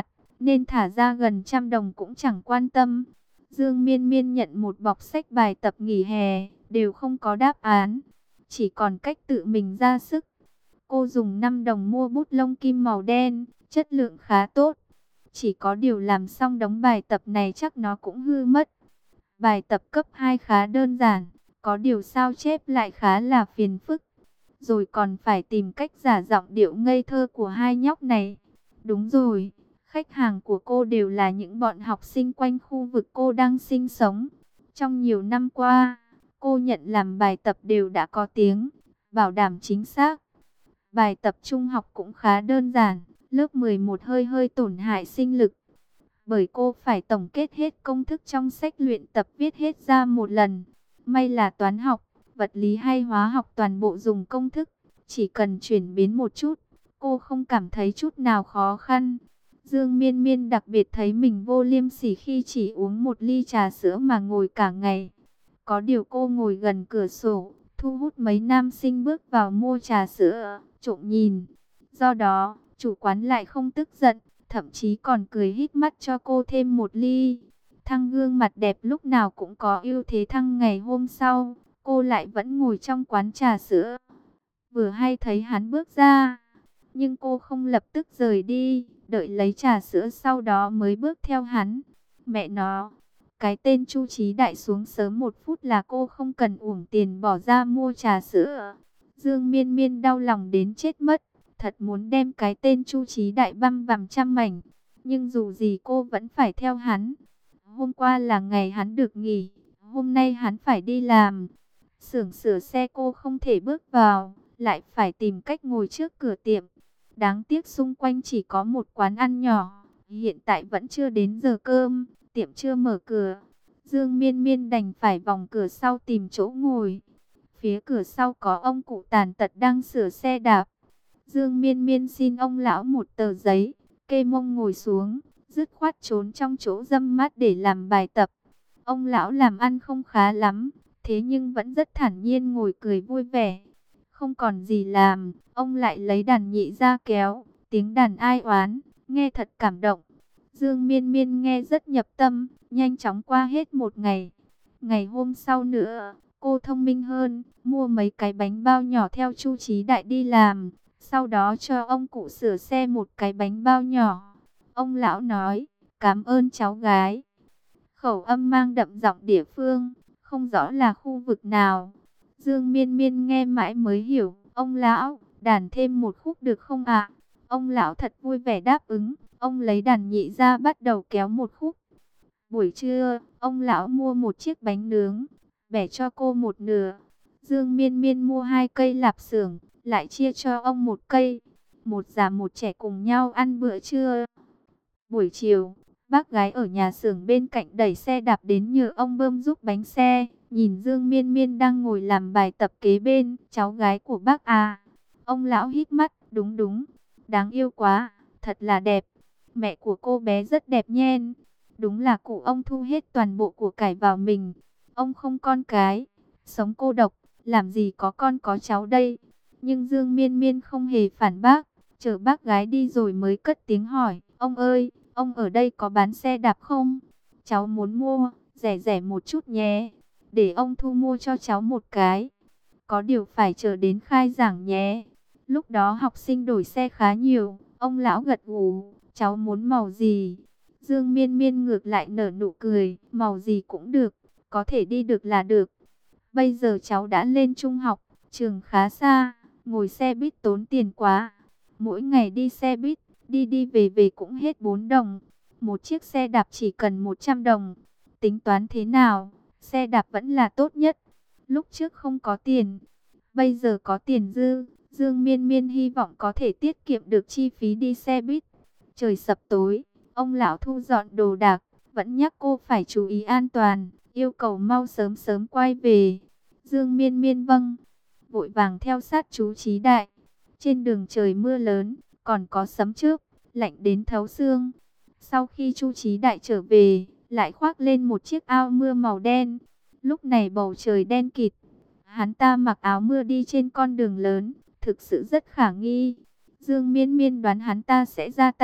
nên thả ra gần trăm đồng cũng chẳng quan tâm. Dương Miên Miên nhận một bọc sách bài tập nghỉ hè, đều không có đáp án, chỉ còn cách tự mình ra sức. Cô dùng năm đồng mua bút lông kim màu đen, chất lượng khá tốt. Chỉ có điều làm xong đống bài tập này chắc nó cũng hư mất. Bài tập cấp hai khá đơn giản, có điều sao chép lại khá là phiền phức. Rồi còn phải tìm cách giả giọng điệu ngây thơ của hai nhóc này. Đúng rồi, khách hàng của cô đều là những bọn học sinh quanh khu vực cô đang sinh sống. Trong nhiều năm qua, cô nhận làm bài tập đều đã có tiếng, bảo đảm chính xác. Bài tập trung học cũng khá đơn giản, lớp mười một hơi hơi tổn hại sinh lực. Bởi cô phải tổng kết hết công thức trong sách luyện tập viết hết ra một lần. May là toán học, vật lý hay hóa học toàn bộ dùng công thức, chỉ cần chuyển biến một chút, cô không cảm thấy chút nào khó khăn. Dương Miên Miên đặc biệt thấy mình vô liêm sỉ khi chỉ uống một ly trà sữa mà ngồi cả ngày. Có điều cô ngồi gần cửa sổ, thu hút mấy nam sinh bước vào mua trà sữa, trộm nhìn. Do đó, chủ quán lại không tức giận, thậm chí còn cười híp mắt cho cô thêm một ly. Thăng gương mặt đẹp lúc nào cũng có ưu thế thăng ngày hôm sau, cô lại vẫn ngồi trong quán trà sữa. Vừa hay thấy hắn bước ra, nhưng cô không lập tức rời đi, đợi lấy trà sữa sau đó mới bước theo hắn. Mẹ nó, cái tên Chu Chí Đại xuống sớm một phút là cô không cần uổng tiền bỏ ra mua trà sữa. Dương Miên Miên đau lòng đến chết mất, thật muốn đem cái tên Chu Chí Đại băm vằm trăm mảnh, nhưng dù gì cô vẫn phải theo hắn. Hôm qua là ngày hắn được nghỉ, hôm nay hắn phải đi làm. Xưởng sửa xe cô không thể bước vào, lại phải tìm cách ngồi trước cửa tiệm. Đáng tiếc xung quanh chỉ có một quán ăn nhỏ, hiện tại vẫn chưa đến giờ cơm, tiệm chưa mở cửa. Dương Miên Miên đành phải vòng cửa sau tìm chỗ ngồi. Phía cửa sau có ông cụ tàn tật đang sửa xe đạp. Dương Miên Miên xin ông lão một tờ giấy, kê mông ngồi xuống, dứt khoát trốn trong chỗ râm mát để làm bài tập. Ông lão làm ăn không khá lắm, thế nhưng vẫn rất thản nhiên ngồi cười vui vẻ. Không còn gì làm, ông lại lấy đàn nhị ra kéo, tiếng đàn ai oán, nghe thật cảm động. Dương Miên Miên nghe rất nhập tâm, nhanh chóng qua hết một ngày. Ngày hôm sau nữa, cô thông minh hơn, mua mấy cái bánh bao nhỏ theo Chu Chí Đại đi làm. Sau đó cho ông cụ sửa xe một cái bánh bao nhỏ. Ông lão nói, cảm ơn cháu gái. Khẩu âm mang đậm giọng địa phương, không rõ là khu vực nào. Dương Miên Miên nghe mãi mới hiểu, ông lão, đàn thêm một khúc được không ạ? Ông lão thật vui vẻ đáp ứng, ông lấy đàn nhị ra bắt đầu kéo một khúc. Buổi trưa, ông lão mua một chiếc bánh nướng, bẻ cho cô một nửa. Dương Miên Miên mua hai cây lạp xưởng, lại chia cho ông một cây. Một già một trẻ cùng nhau ăn bữa trưa. Buổi chiều, bác gái ở nhà xưởng bên cạnh đẩy xe đạp đến nhờ ông bơm giúp bánh xe. Nhìn Dương Miên Miên đang ngồi làm bài tập kế bên, cháu gái của bác à. Ông lão hít mắt, đúng đúng, đáng yêu quá, thật là đẹp. Mẹ của cô bé rất đẹp nhen. Đúng là cụ ông thu hết toàn bộ của cải vào mình. Ông không con cái, sống cô độc, làm gì có con có cháu đây. Nhưng Dương Miên Miên không hề phản bác, chờ bác gái đi rồi mới cất tiếng hỏi, ông ơi, ông ở đây có bán xe đạp không? Cháu muốn mua, rẻ rẻ một chút nhé, để ông thu mua cho cháu một cái. Có điều phải chờ đến khai giảng nhé. Lúc đó học sinh đổi xe khá nhiều, ông lão gật gù, cháu muốn màu gì? Dương Miên Miên ngược lại nở nụ cười, màu gì cũng được, có thể đi được là được. Bây giờ cháu đã lên trung học, trường khá xa, ngồi xe buýt tốn tiền quá. Mỗi ngày đi xe buýt, đi đi về về cũng hết bốn đồng. Một chiếc xe đạp chỉ cần một trăm đồng. Tính toán thế nào, xe đạp vẫn là tốt nhất. Lúc trước không có tiền, bây giờ có tiền dư. Dương Miên Miên hy vọng có thể tiết kiệm được chi phí đi xe buýt. Trời sập tối, ông lão thu dọn đồ đạc, vẫn nhắc cô phải chú ý an toàn, yêu cầu mau sớm sớm quay về. Dương Miên Miên vâng, vội vàng theo sát chú Chí Đại. Trên đường trời mưa lớn, còn có sấm chớp, lạnh đến thấu xương. Sau khi Chu Chí Đại trở về, lại khoác lên một chiếc áo mưa màu đen. Lúc này bầu trời đen kịt, hắn ta mặc áo mưa đi trên con đường lớn, thực sự rất khả nghi. Dương Miên Miên đoán hắn ta sẽ ra tay,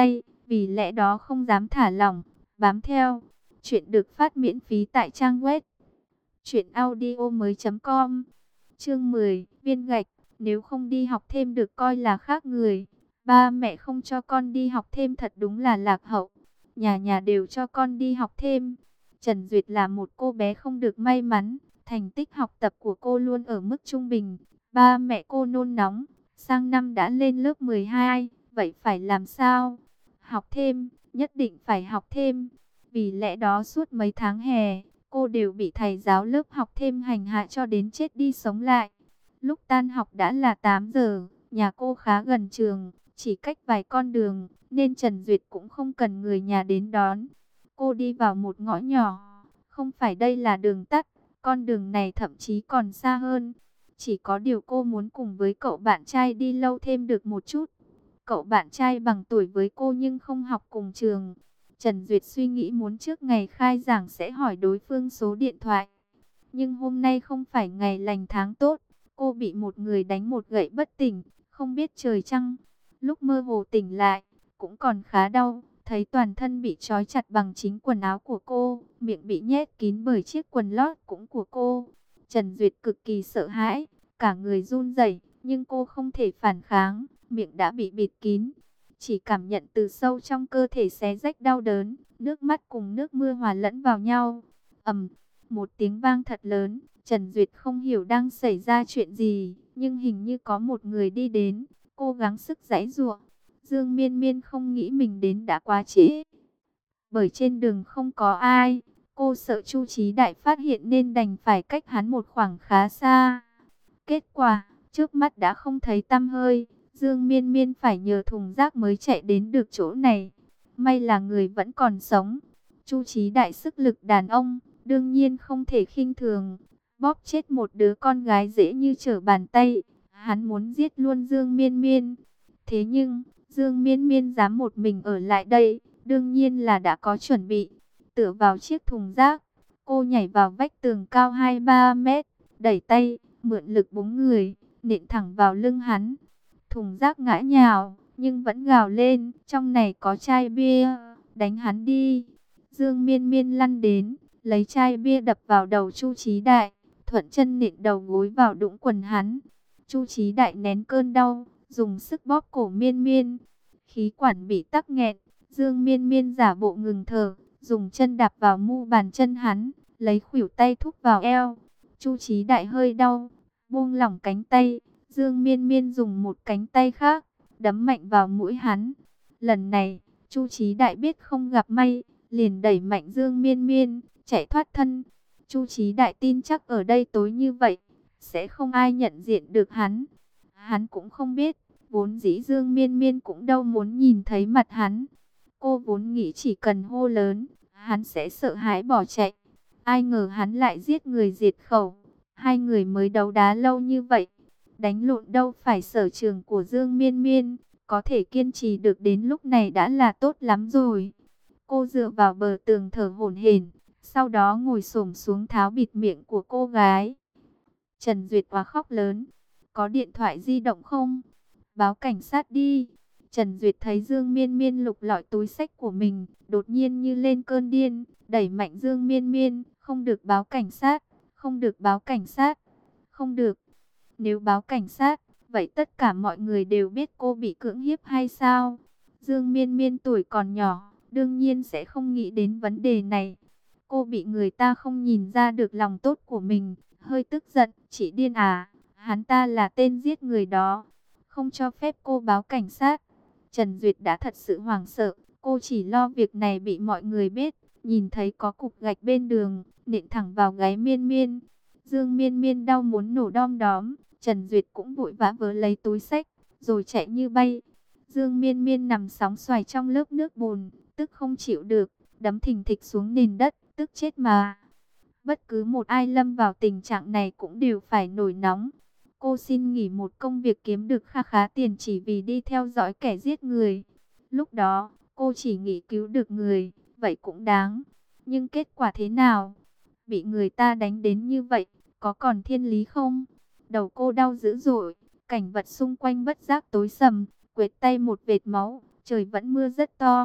vì lẽ đó không dám thả lỏng, bám theo. Chuyện được phát miễn phí tại trang web truyện audio mới chấm com. Chương mười, viên gạch. Nếu không đi học thêm được coi là khác người. Ba mẹ không cho con đi học thêm thật đúng là lạc hậu. Nhà nhà đều cho con đi học thêm. Trần Duyệt là một cô bé không được may mắn. Thành tích học tập của cô luôn ở mức trung bình. Ba mẹ cô nôn nóng. Sang năm đã lên lớp mười hai. Vậy phải làm sao? Học thêm, nhất định phải học thêm. Vì lẽ đó suốt mấy tháng hè, cô đều bị thầy giáo lớp học thêm hành hạ cho đến chết đi sống lại. Lúc tan học đã là tám giờ, nhà cô khá gần trường, chỉ cách vài con đường, nên Trần Duyệt cũng không cần người nhà đến đón. Cô đi vào một ngõ nhỏ, không phải đây là đường tắt, con đường này thậm chí còn xa hơn. Chỉ có điều cô muốn cùng với cậu bạn trai đi lâu thêm được một chút. Cậu bạn trai bằng tuổi với cô nhưng không học cùng trường. Trần Duyệt suy nghĩ muốn trước ngày khai giảng sẽ hỏi đối phương số điện thoại. Nhưng hôm nay không phải ngày lành tháng tốt. Cô bị một người đánh một gậy bất tỉnh, không biết trời chăng. Lúc mơ hồ tỉnh lại, cũng còn khá đau. Thấy toàn thân bị trói chặt bằng chính quần áo của cô. Miệng bị nhét kín bởi chiếc quần lót cũng của cô. Trần Duyệt cực kỳ sợ hãi, cả người run rẩy, nhưng cô không thể phản kháng. Miệng đã bị bịt kín. Chỉ cảm nhận từ sâu trong cơ thể xé rách đau đớn, nước mắt cùng nước mưa hòa lẫn vào nhau. Ầm, một tiếng vang thật lớn, Trần Duyệt không hiểu đang xảy ra chuyện gì, nhưng hình như có một người đi đến, cố gắng sức giãy giụa. Dương Miên Miên không nghĩ mình đến đã quá trễ, bởi trên đường không có ai, cô sợ Chu Chí Đại phát hiện nên đành phải cách hắn một khoảng khá xa. Kết quả, trước mắt đã không thấy tăm hơi. Dương Miên Miên phải nhờ thùng rác mới chạy đến được chỗ này. May là người vẫn còn sống. Chu Chí Đại sức lực đàn ông, đương nhiên không thể khinh thường. Bóp chết một đứa con gái dễ như trở bàn tay. Hắn muốn giết luôn Dương Miên Miên. Thế nhưng, Dương Miên Miên dám một mình ở lại đây, đương nhiên là đã có chuẩn bị. Tựa vào chiếc thùng rác, cô nhảy vào vách tường cao hai ba mét, đẩy tay, mượn lực búng người, nện thẳng vào lưng hắn. Thùng rác ngã nhào, nhưng vẫn gào lên, trong này có chai bia, đánh hắn đi. Dương Miên Miên lăn đến, lấy chai bia đập vào đầu Chu Chí Đại, thuận chân nện đầu gối vào đũng quần hắn. Chu Chí Đại nén cơn đau, dùng sức bóp cổ Miên Miên. Khí quản bị tắc nghẹn, Dương Miên Miên giả bộ ngừng thở, dùng chân đạp vào mu bàn chân hắn, lấy khuỷu tay thúc vào eo. Chu Chí Đại hơi đau, buông lỏng cánh tay. Dương Miên Miên dùng một cánh tay khác, đấm mạnh vào mũi hắn. Lần này, Chu Chí Đại biết không gặp may, liền đẩy mạnh Dương Miên Miên, chạy thoát thân. Chu Chí Đại tin chắc ở đây tối như vậy, sẽ không ai nhận diện được hắn. Hắn cũng không biết, vốn dĩ Dương Miên Miên cũng đâu muốn nhìn thấy mặt hắn. Cô vốn nghĩ chỉ cần hô lớn, hắn sẽ sợ hãi bỏ chạy. Ai ngờ hắn lại giết người diệt khẩu. Hai người mới đấu đá lâu như vậy. Đánh lộn đâu phải sở trường của Dương Miên Miên, có thể kiên trì được đến lúc này đã là tốt lắm rồi. Cô dựa vào bờ tường thở hổn hển, sau đó ngồi xổm xuống tháo bịt miệng của cô gái. Trần Duyệt quá khóc lớn, có điện thoại di động không? Báo cảnh sát đi. Trần Duyệt thấy Dương Miên Miên lục lọi túi xách của mình, đột nhiên như lên cơn điên, đẩy mạnh Dương Miên Miên, không được báo cảnh sát, không được báo cảnh sát, không được. Nếu báo cảnh sát, vậy tất cả mọi người đều biết cô bị cưỡng hiếp hay sao? Dương Miên Miên tuổi còn nhỏ, đương nhiên sẽ không nghĩ đến vấn đề này. Cô bị người ta không nhìn ra được lòng tốt của mình, hơi tức giận, chị điên à, hắn ta là tên giết người đó, không cho phép cô báo cảnh sát. Trần Duyệt đã thật sự hoảng sợ, cô chỉ lo việc này bị mọi người biết, nhìn thấy có cục gạch bên đường, nện thẳng vào gáy Miên Miên. Dương Miên Miên đau muốn nổ đom đóm. Trần Duyệt cũng vội vã vớ lấy túi xách, rồi chạy như bay. Dương Miên Miên nằm sóng xoài trong lớp nước bùn, tức không chịu được, đấm thình thịch xuống nền đất, tức chết mà. Bất cứ một ai lâm vào tình trạng này cũng đều phải nổi nóng. Cô xin nghỉ một công việc kiếm được kha khá tiền chỉ vì đi theo dõi kẻ giết người. Lúc đó, cô chỉ nghĩ cứu được người, vậy cũng đáng. Nhưng kết quả thế nào? Bị người ta đánh đến như vậy, có còn thiên lý không? Đầu cô đau dữ dội, cảnh vật xung quanh bất giác tối sầm, quệt tay một vệt máu, trời vẫn mưa rất to.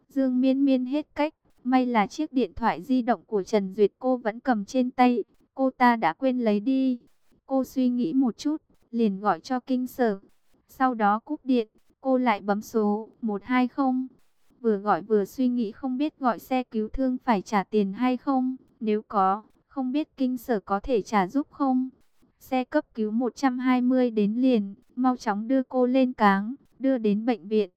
Dương Miên Miên hết cách, may là chiếc điện thoại di động của Trần Duyệt cô vẫn cầm trên tay, cô ta đã quên lấy đi. Cô suy nghĩ một chút, liền gọi cho kinh sở. Sau đó cúp điện, cô lại bấm số một hai không. Vừa gọi vừa suy nghĩ không biết gọi xe cứu thương phải trả tiền hay không. Nếu có, không biết kinh sở có thể trả giúp không. Xe cấp cứu một trăm hai mươi đến liền, mau chóng đưa cô lên cáng, đưa đến bệnh viện.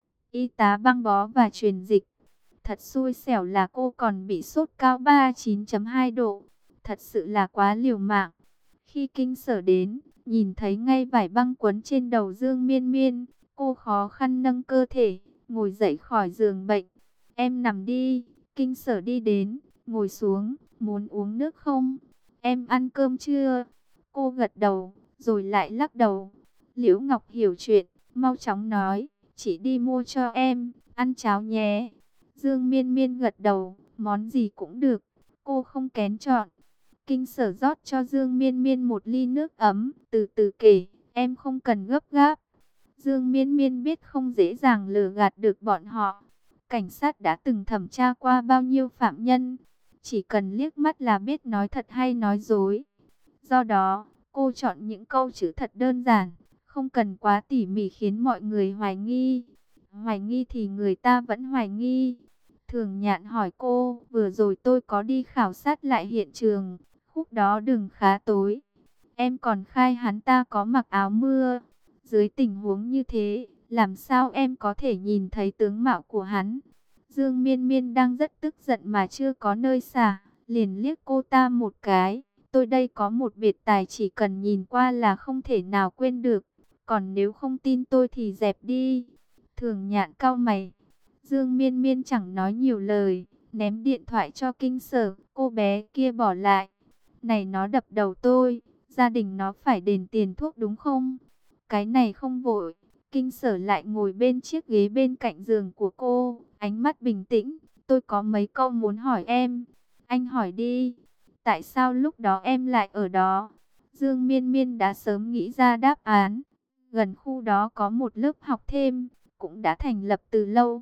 Y tá băng bó và truyền dịch. Thật xui xẻo là cô còn bị sốt cao ba mươi chín phẩy hai độ. Thật sự là quá liều mạng. Khi kinh sở đến, nhìn thấy ngay vải băng quấn trên đầu Dương Miên Miên, cô khó khăn nâng cơ thể, ngồi dậy khỏi giường bệnh. Em nằm đi, kinh sở đi đến, ngồi xuống, muốn uống nước không? Em ăn cơm chưa? Cô gật đầu, rồi lại lắc đầu. Liễu Ngọc hiểu chuyện, mau chóng nói, chỉ đi mua cho em, ăn cháo nhé. Dương Miên Miên gật đầu, món gì cũng được, cô không kén chọn. Kinh sở rót cho Dương Miên Miên một ly nước ấm, từ từ kể, em không cần gấp gáp. Dương Miên Miên biết không dễ dàng lừa gạt được bọn họ. Cảnh sát đã từng thẩm tra qua bao nhiêu phạm nhân, chỉ cần liếc mắt là biết nói thật hay nói dối. Do đó, cô chọn những câu chữ thật đơn giản, không cần quá tỉ mỉ khiến mọi người hoài nghi. Hoài nghi thì người ta vẫn hoài nghi. Thường Nhạn hỏi cô, vừa rồi tôi có đi khảo sát lại hiện trường, khúc đó đường khá tối. Em còn khai hắn ta có mặc áo mưa. Dưới tình huống như thế, làm sao em có thể nhìn thấy tướng mạo của hắn? Dương Miên Miên đang rất tức giận mà chưa có nơi xả, liền liếc cô ta một cái. Tôi đây có một biệt tài chỉ cần nhìn qua là không thể nào quên được. Còn nếu không tin tôi thì dẹp đi. Thường Nhạn cau mày. Dương Miên Miên chẳng nói nhiều lời, ném điện thoại cho kinh sở, cô bé kia bỏ lại. Này nó đập đầu tôi, gia đình nó phải đền tiền thuốc đúng không? Cái này không vội. Kinh sở lại ngồi bên chiếc ghế bên cạnh giường của cô, ánh mắt bình tĩnh. Tôi có mấy câu muốn hỏi em. Anh hỏi đi. Tại sao lúc đó em lại ở đó? Dương Miên Miên đã sớm nghĩ ra đáp án. Gần khu đó có một lớp học thêm, cũng đã thành lập từ lâu.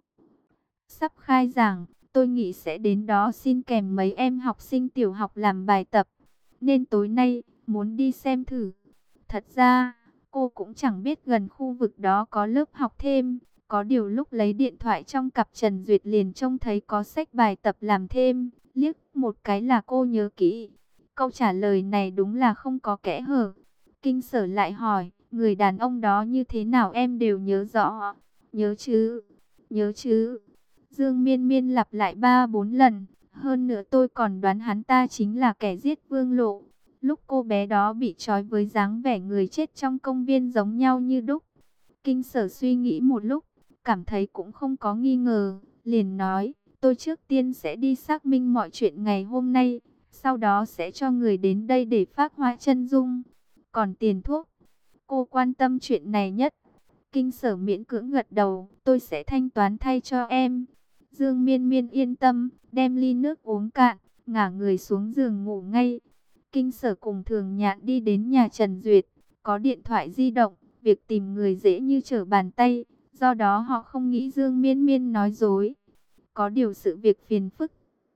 Sắp khai giảng, tôi nghĩ sẽ đến đó xin kèm mấy em học sinh tiểu học làm bài tập. Nên tối nay, muốn đi xem thử. Thật ra, cô cũng chẳng biết gần khu vực đó có lớp học thêm. Có điều lúc lấy điện thoại trong cặp Trần Duyệt liền trông thấy có sách bài tập làm thêm. Liếc một cái là cô nhớ kỹ. Câu trả lời này đúng là không có kẽ hở. Kinh sở lại hỏi, người đàn ông đó như thế nào em đều nhớ rõ. Nhớ chứ, nhớ chứ. Dương Miên Miên lặp lại ba bốn lần. Hơn nữa tôi còn đoán hắn ta chính là kẻ giết Vương Lộ. Lúc cô bé đó bị trói với dáng vẻ người chết trong công viên giống nhau như đúc. Kinh sở suy nghĩ một lúc, cảm thấy cũng không có nghi ngờ. Liền nói, tôi trước tiên sẽ đi xác minh mọi chuyện ngày hôm nay. Sau đó sẽ cho người đến đây để phác họa chân dung. Còn tiền thuốc, cô quan tâm chuyện này nhất. Kinh sở miễn cưỡng gật đầu, tôi sẽ thanh toán thay cho em. Dương Miên Miên yên tâm, đem ly nước uống cạn, ngả người xuống giường ngủ ngay. Kinh sở cùng Thường Nhạn đi đến nhà Trần Duyệt, có điện thoại di động, việc tìm người dễ như trở bàn tay, do đó họ không nghĩ Dương Miên Miên nói dối. Có điều sự việc phiền phức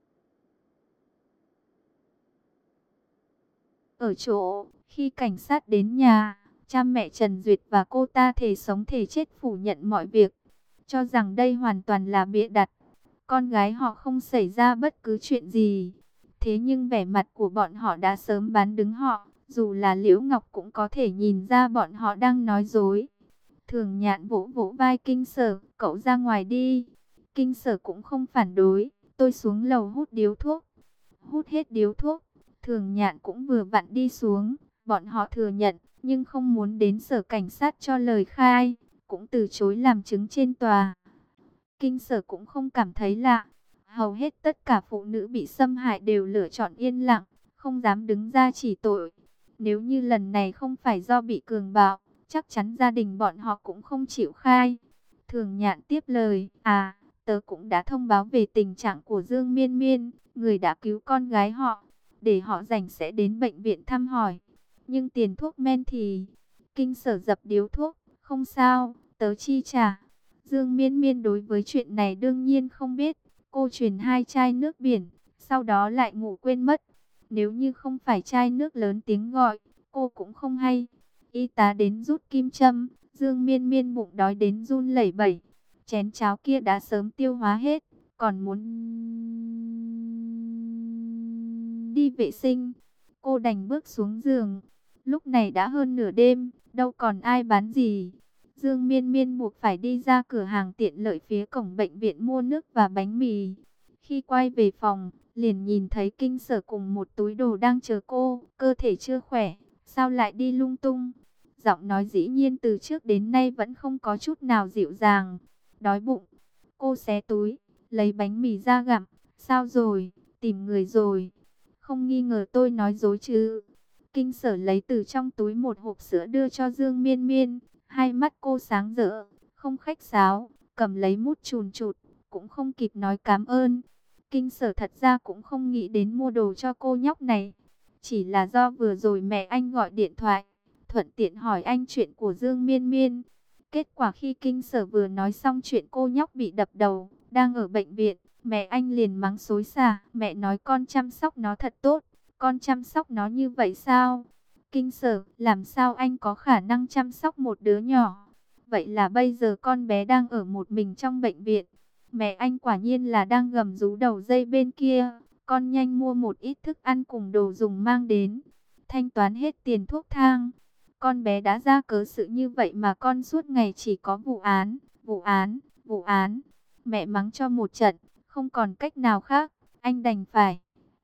ở chỗ, khi cảnh sát đến nhà, cha mẹ Trần Duyệt và cô ta thề sống thề chết phủ nhận mọi việc, cho rằng đây hoàn toàn là bịa đặt. Con gái họ không xảy ra bất cứ chuyện gì. Thế nhưng vẻ mặt của bọn họ đã sớm bán đứng họ. Dù là Liễu Ngọc cũng có thể nhìn ra bọn họ đang nói dối. Thường Nhạn vỗ vỗ vai kinh sở, cậu ra ngoài đi. Kinh sở cũng không phản đối. Tôi xuống lầu hút điếu thuốc. Hút hết điếu thuốc, Thường Nhạn cũng vừa vặn đi xuống. Bọn họ thừa nhận, nhưng không muốn đến sở cảnh sát cho lời khai. Cũng từ chối làm chứng trên tòa. Kinh sở cũng không cảm thấy lạ. Hầu hết tất cả phụ nữ bị xâm hại đều lựa chọn yên lặng, không dám đứng ra chỉ tội. Nếu như lần này không phải do bị cường bạo, chắc chắn gia đình bọn họ cũng không chịu khai. Thường Nhạn tiếp lời, à, tớ cũng đã thông báo về tình trạng của Dương Miên Miên, người đã cứu con gái họ, để họ rảnh sẽ đến bệnh viện thăm hỏi. Nhưng tiền thuốc men thì... Kinh sở dập điếu thuốc, không sao, tớ chi trả. Dương Miên Miên đối với chuyện này đương nhiên không biết. Cô truyền hai chai nước biển, sau đó lại ngủ quên mất. Nếu như không phải chai nước lớn tiếng gọi, cô cũng không hay. Y tá đến rút kim châm, Dương Miên Miên bụng đói đến run lẩy bẩy. Chén cháo kia đã sớm tiêu hóa hết, còn muốn đi vệ sinh. Cô đành bước xuống giường. Lúc này đã hơn nửa đêm, đâu còn ai bán gì. Dương Miên Miên buộc phải đi ra cửa hàng tiện lợi phía cổng bệnh viện mua nước và bánh mì. Khi quay về phòng, liền nhìn thấy Kinh Sở cùng một túi đồ đang chờ cô. Cơ thể chưa khỏe, sao lại đi lung tung? Giọng nói dĩ nhiên từ trước đến nay vẫn không có chút nào dịu dàng. Đói bụng, cô xé túi, lấy bánh mì ra gặm. Sao rồi, tìm người rồi? Không nghi ngờ tôi nói dối chứ? Kinh Sở lấy từ trong túi một hộp sữa đưa cho Dương Miên Miên. Hai mắt cô sáng rỡ, không khách sáo, cầm lấy mút chùn chụt, cũng không kịp nói cảm ơn. Kinh Sở thật ra cũng không nghĩ đến mua đồ cho cô nhóc này. Chỉ là do vừa rồi mẹ anh gọi điện thoại, thuận tiện hỏi anh chuyện của Dương Miên Miên. Kết quả khi Kinh Sở vừa nói xong chuyện cô nhóc bị đập đầu, đang ở bệnh viện, mẹ anh liền mắng xối xả. Mẹ nói con chăm sóc nó thật tốt, con chăm sóc nó như vậy sao? Kinh Sở, làm sao anh có khả năng chăm sóc một đứa nhỏ? Vậy là bây giờ con bé đang ở một mình trong bệnh viện. Mẹ anh quả nhiên là đang gầm rú đầu dây bên kia. Con nhanh mua một ít thức ăn cùng đồ dùng mang đến. Thanh toán hết tiền thuốc thang. Con bé đã ra cớ sự như vậy mà con suốt ngày chỉ có vụ án, vụ án, vụ án. Mẹ mắng cho một trận, không còn cách nào khác, anh đành phải.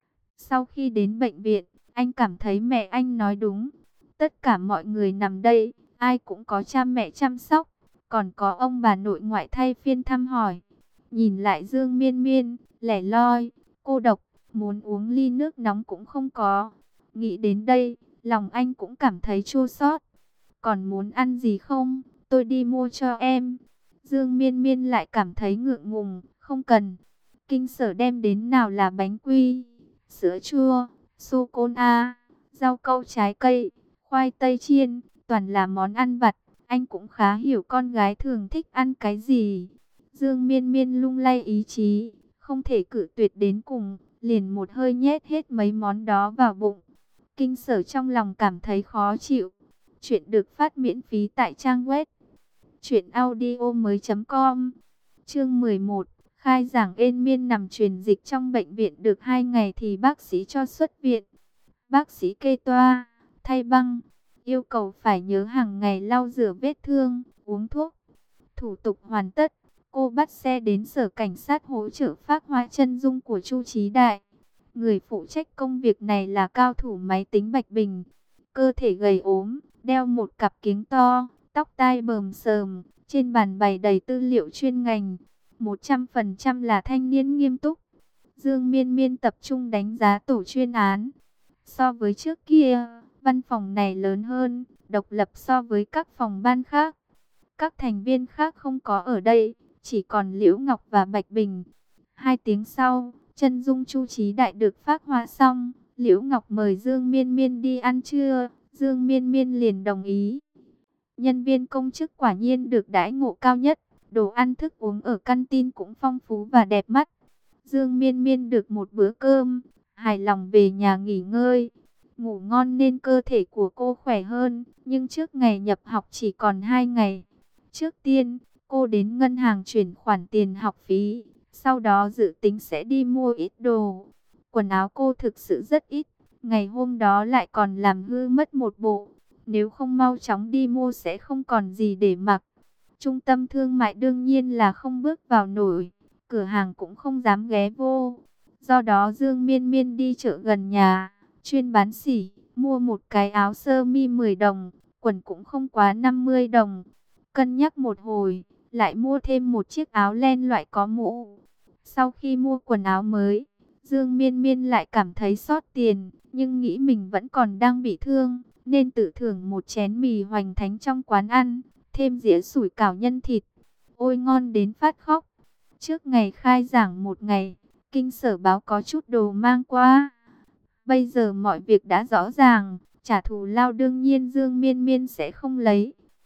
Sau khi đến bệnh viện, anh cảm thấy mẹ anh nói đúng. Tất cả mọi người nằm đây, ai cũng có cha mẹ chăm sóc, còn có ông bà nội ngoại thay phiên thăm hỏi. Nhìn lại Dương Miên Miên, lẻ loi, cô độc, muốn uống ly nước nóng cũng không có. Nghĩ đến đây, lòng anh cũng cảm thấy chua xót. Còn muốn ăn gì không? Tôi đi mua cho em. Dương Miên Miên lại cảm thấy ngượng ngùng, không cần. Kinh Sở đem đến nào là bánh quy, sữa chua, sô-cô-la, rau câu trái cây, khoai tây chiên, toàn là món ăn vặt. Anh cũng khá hiểu con gái thường thích ăn cái gì. Dương Miên Miên lung lay ý chí, không thể cự tuyệt đến cùng, liền một hơi nhét hết mấy món đó vào bụng. Kinh Sở trong lòng cảm thấy khó chịu. Chuyện được phát miễn phí tại trang web truyện audio mới chấm com. Chương mười một. Khai giảng Ên Miên nằm truyền dịch trong bệnh viện được hai ngày thì bác sĩ cho xuất viện. Bác sĩ kê toa, thay băng, yêu cầu phải nhớ hàng ngày lau rửa vết thương, uống thuốc. Thủ tục hoàn tất, cô bắt xe đến sở cảnh sát hỗ trợ phác họa chân dung của Chu Chí Đại. Người phụ trách công việc này là cao thủ máy tính Bạch Bình. Cơ thể gầy ốm, đeo một cặp kính to, tóc tai bờm sờm, trên bàn bày đầy tư liệu chuyên ngành. một trăm phần trăm là thanh niên nghiêm túc. Dương Miên Miên tập trung đánh giá tổ chuyên án. So với trước kia, văn phòng này lớn hơn, độc lập so với các phòng ban khác. Các thành viên khác không có ở đây, chỉ còn Liễu Ngọc và Bạch Bình. Hai tiếng sau, chân dung Chu Chí Đại được phác họa xong. Liễu Ngọc mời Dương Miên Miên đi ăn trưa, Dương Miên Miên liền đồng ý. Nhân viên công chức quả nhiên được đãi ngộ cao nhất, đồ ăn thức uống ở canteen cũng phong phú và đẹp mắt. Dương Miên Miên được một bữa cơm, hài lòng về nhà nghỉ ngơi. Ngủ ngon nên cơ thể của cô khỏe hơn, nhưng trước ngày nhập học chỉ còn hai ngày. Trước tiên, cô đến ngân hàng chuyển khoản tiền học phí, sau đó dự tính sẽ đi mua ít đồ. Quần áo cô thực sự rất ít, ngày hôm đó lại còn làm hư mất một bộ. Nếu không mau chóng đi mua sẽ không còn gì để mặc. Trung tâm thương mại đương nhiên là không bước vào nổi, cửa hàng cũng không dám ghé vô. Do đó Dương Miên Miên đi chợ gần nhà, chuyên bán sỉ, mua một cái áo sơ mi mười đồng, quần cũng không quá năm mươi đồng. Cân nhắc một hồi, lại mua thêm một chiếc áo len loại có mũ. Sau khi mua quần áo mới, Dương Miên Miên lại cảm thấy xót tiền, nhưng nghĩ mình vẫn còn đang bị thương, nên tự thưởng một chén mì hoành thánh trong quán ăn, thêm dĩa sủi cảo nhân thịt. Ôi ngon đến phát khóc. Trước ngày khai giảng một ngày, Kinh Sở báo có chút đồ mang qua. Bây giờ mọi việc đã rõ ràng, trả thù lao đương nhiên Dương Miên Miên sẽ không lấy.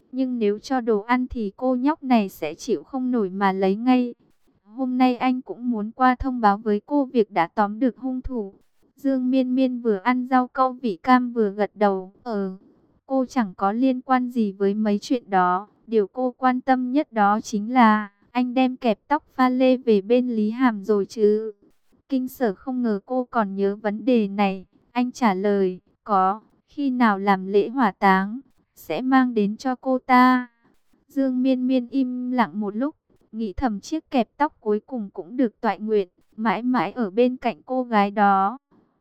Nhưng nếu cho đồ ăn thì cô nhóc này sẽ chịu không nổi mà lấy ngay. Hôm nay anh cũng muốn qua thông báo với cô việc đã tóm được hung thủ. Dương Miên Miên vừa ăn rau câu vị cam vừa gật đầu. Ờ, cô chẳng có liên quan gì với mấy chuyện đó. Điều cô quan tâm nhất đó chính là anh đem kẹp tóc pha lê về bên Lý Hàm rồi chứ. Kinh Sở không ngờ cô còn nhớ vấn đề này. Anh trả lời, có, khi nào làm lễ hỏa táng, sẽ mang đến cho cô ta. Dương Miên Miên im lặng một lúc, nghĩ thầm chiếc kẹp tóc cuối cùng cũng được toại nguyện, mãi mãi ở bên cạnh cô gái đó.